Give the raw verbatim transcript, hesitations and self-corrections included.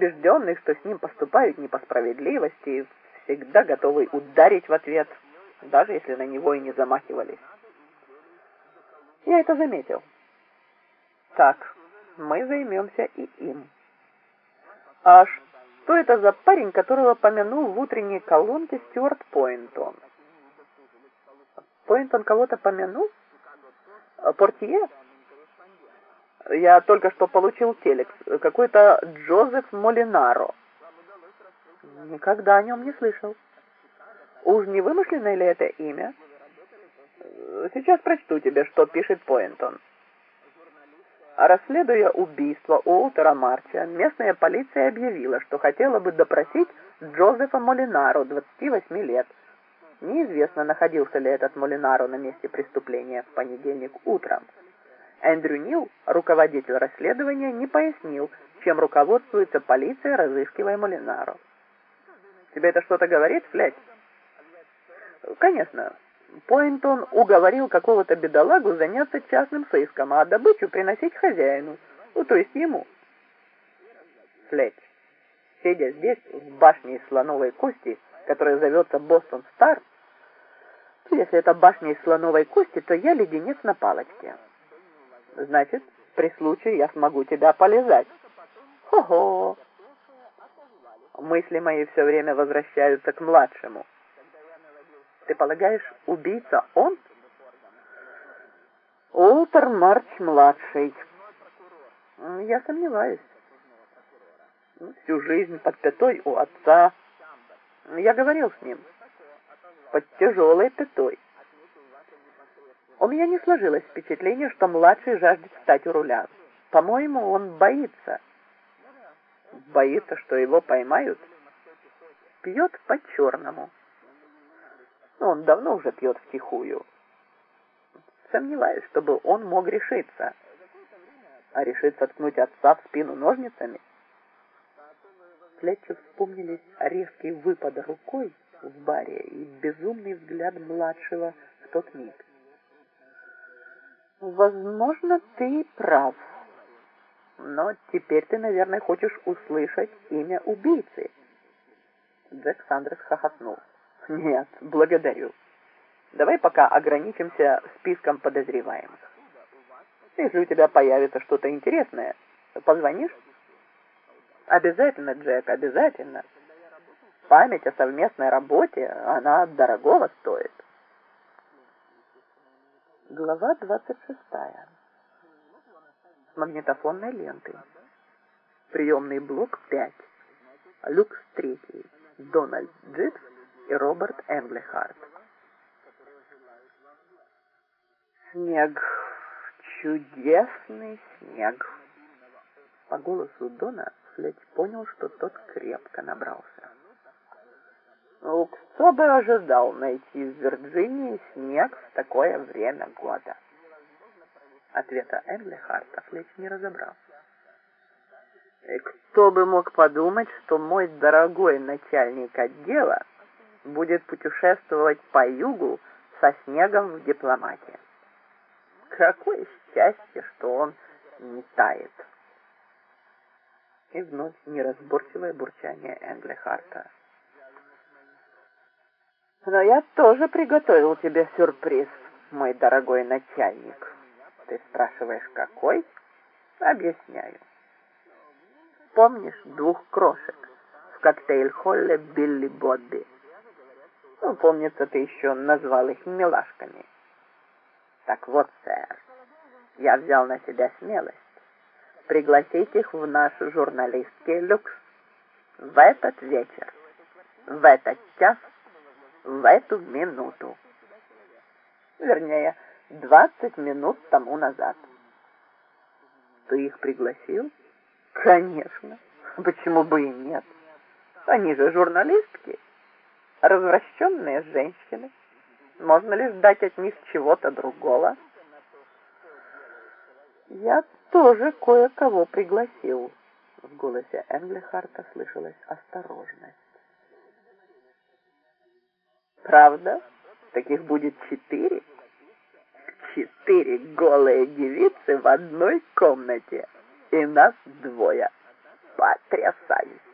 убежденный, что с ним поступают не по справедливости, всегда готовый ударить в ответ, даже если на него и не замахивались. Я это заметил. Так, мы займемся и им. А что это за парень, которого помянул в утренней колонке Стюарт Пойнтон? Пойнтон кого-то помянул? Портье? Я только что получил телекс. Какой-то Джозеф Молинаро. Никогда о нем не слышал. Уж не вымышленное ли это имя? Сейчас прочту тебе, что пишет Пойнтон. Расследуя убийство Уолтера Марча, местная полиция объявила, что хотела бы допросить Джозефа Молинаро, двадцати восьми лет. Неизвестно, находился ли этот Молинаро на месте преступления в понедельник утром. Эндрю Нил, руководитель расследования, не пояснил, чем руководствуется полиция, разыскивая Молинаро. Тебе это что-то говорит, Флетч? Конечно. Пойнтон уговорил какого-то бедолагу заняться частным сыском, а добычу приносить хозяину, ну, то есть ему. Флетч, сидя здесь, в башне из слоновой кости, которая зовется Бостон Стар, если это башня из слоновой кости, то я леденец на палочке. Значит, при случае я смогу тебя полизать. Хо-хо! Мысли мои все время возвращаются к младшему. Ты полагаешь, убийца он? Уолтер Марч-младший. Я сомневаюсь. Всю жизнь под пятой у отца. Я говорил с ним. Под тяжелой пятой. У меня не сложилось впечатление, что младший жаждет встать у руля. По-моему, он боится. Боится, что его поймают? Пьет по-черному. Он давно уже пьет втихую. Сомневаюсь, чтобы он мог решиться. А решиться ткнуть отца в спину ножницами? Флетчу вспомнились резкий выпад рукой в баре и безумный взгляд младшего в тот миг. Возможно, ты прав. Но теперь ты, наверное, хочешь услышать имя убийцы. Джек Сандрес хохотнул. Нет, благодарю. Давай пока ограничимся списком подозреваемых. Если у тебя появится что-то интересное, позвонишь? Обязательно, Джек, обязательно. Память о совместной работе, она дорогого стоит. Глава двадцать шестая. С магнитофонной лентой. Приемный блок пять. Люкс три. Дональд Джипс и Роберт Энглихарт. Снег. Чудесный снег. По голосу Дона Флетч понял, что тот крепко набрался. Ну, кто бы ожидал найти в Вирджинии снег в такое время года? Ответа Энглихарта Флетч не разобрал. И кто бы мог подумать, что мой дорогой начальник отдела будет путешествовать по югу со снегом в дипломате. Какое счастье, что он не тает. И вновь неразборчивое бурчание Энглихарта. Но я тоже приготовил тебе сюрприз, мой дорогой начальник. Ты спрашиваешь, какой? Объясняю. Помнишь двух крошек в коктейль-холле Билли Бобби? Ну, помнится, ты еще назвал их милашками. Так вот, сэр, я взял на себя смелость пригласить их в наш журналистский люкс в этот вечер, в этот час, в эту минуту. Вернее, двадцать минут тому назад. Ты их пригласил? Конечно. Почему бы и нет? Они же журналистки, развращенные женщины. Можно ли ждать от них чего-то другого? Я тоже кое-кого пригласил. В голосе Энглихарта слышалась осторожность. Правда? Таких будет четыре? Четыре голые девицы в одной комнате. И нас двое. Потрясающе!